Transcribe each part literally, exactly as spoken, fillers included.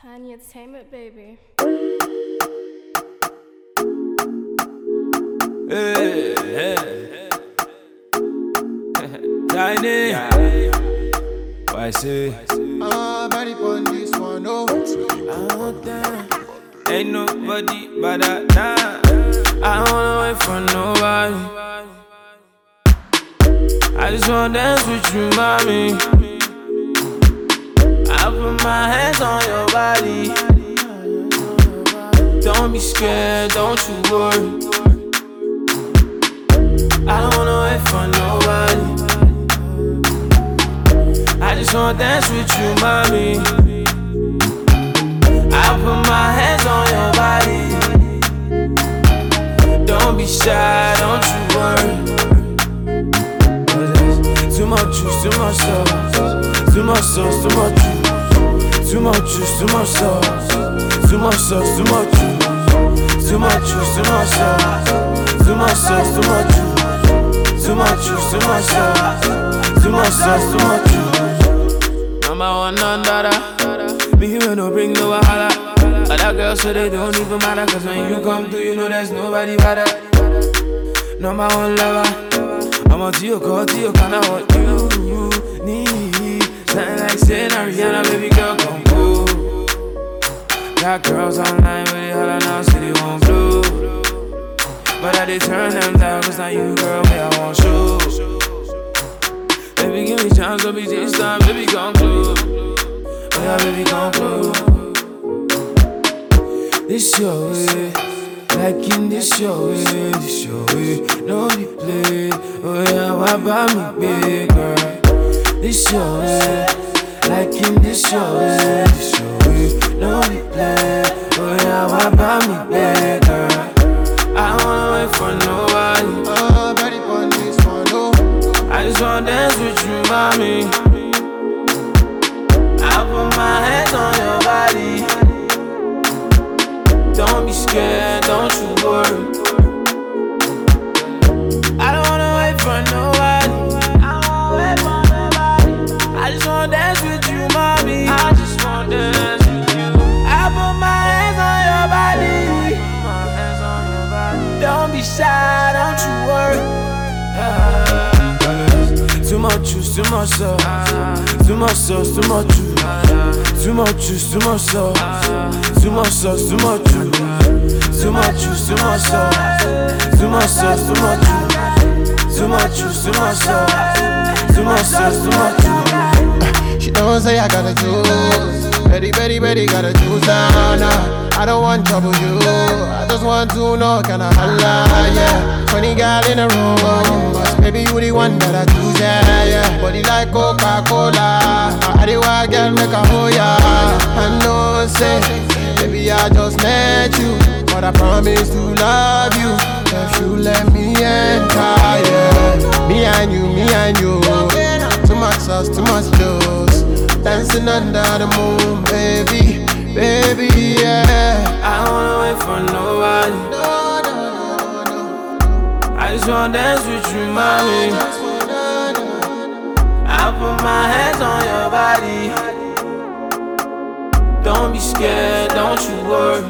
Tiny Entertainment, baby. Hey, hey. Tiny. Why say? I'm ready for this one, oh. Oh, damn. Ain't nobody but that. Nah. I don't wanna wait for nobody. I just wanna dance with you, mommy. I put my hands on your body. Don't be scared, don't you worry. I don't wanna wait for nobody. I just wanna dance with you, mommy. I put my hands on your body. Don't be shy, don't you worry. Too much juice, too much sauce. Too much sauce, too much juice. Too much juice, too much sauce. Too much sauce, too much juice. Too much juice, too much sauce. Too much sauce, too much juice. Too much juice, too much sauce. Too much sauce, too much juice. Number one under. Me here no bring no wahala. Other girls so they don't even matter. Cause when you come through you know there's nobody better. Number one lover. I'm a to your call, to your kind of what you, you need. Something like saying Ariana, baby girl, come go. Got girls online with it, holla now, say they won't blow. But I did turn them down, cause now you, girl, me, I want show. Baby, give me chance, don't be this time, baby, come close. Oh yeah, baby, come close. This your way. Like in this your way, this your way, no replay. Oh yeah, why buy me big girl? This your way, like in this your way, this your way, no replay. Oh yeah, why buy me big girl? I don't wanna wait for nobody. I'm ready for this one, oh. I just wanna dance with you, mommy. I put my hands on your body. Don't be scared, don't you worry. I don't wanna wait for nobody. I don't wanna wait for nobody. I just wanna dance with you, mommy. I just wanna dance with you. I put my hands on your body. My hands on your body. Don't be shy, don't you worry. Too much juice, too much sauce. Too much sauce, too much juice. Too much juice, too much sauce. Too much sauce, too much juice. Too much juice, too much sauce. Too much sauce, too much juice. Too much juice, too much sauce. Too much sauce, too much juice. She don't say I gotta choose. Betty, Betty, Betty, gotta choose now, nah. I don't want trouble, you. I just want to know, can I holla, yeah. Twenty gal in a room, but baby, you the one that I choose, yeah, yeah. Body like Coca-Cola. I do I get make a hoe, yeah. I know, say, baby, I just met you, but I promise to love you if you let me enter, yeah. Me and you, me and you. Too much sauce, too much juice. Dancing under the moon, baby, baby, yeah. I don't wanna wait for nobody. No, no, no, no. I just wanna dance with you, mommy. I put my hands on your body. Don't be scared, don't you worry.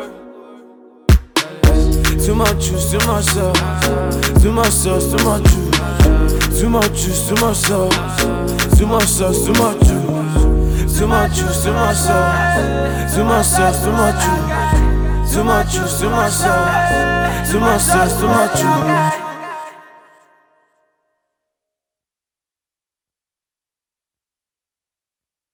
Too much juice, too much sauce. Too much sauce, too much juice. Too much juice, too much sauce. Too much sauce, too much juice. Too much juice, too much sauce. Too much sauce, too much juice. Too much juice, too much sauce. Too much sauce, too much juice.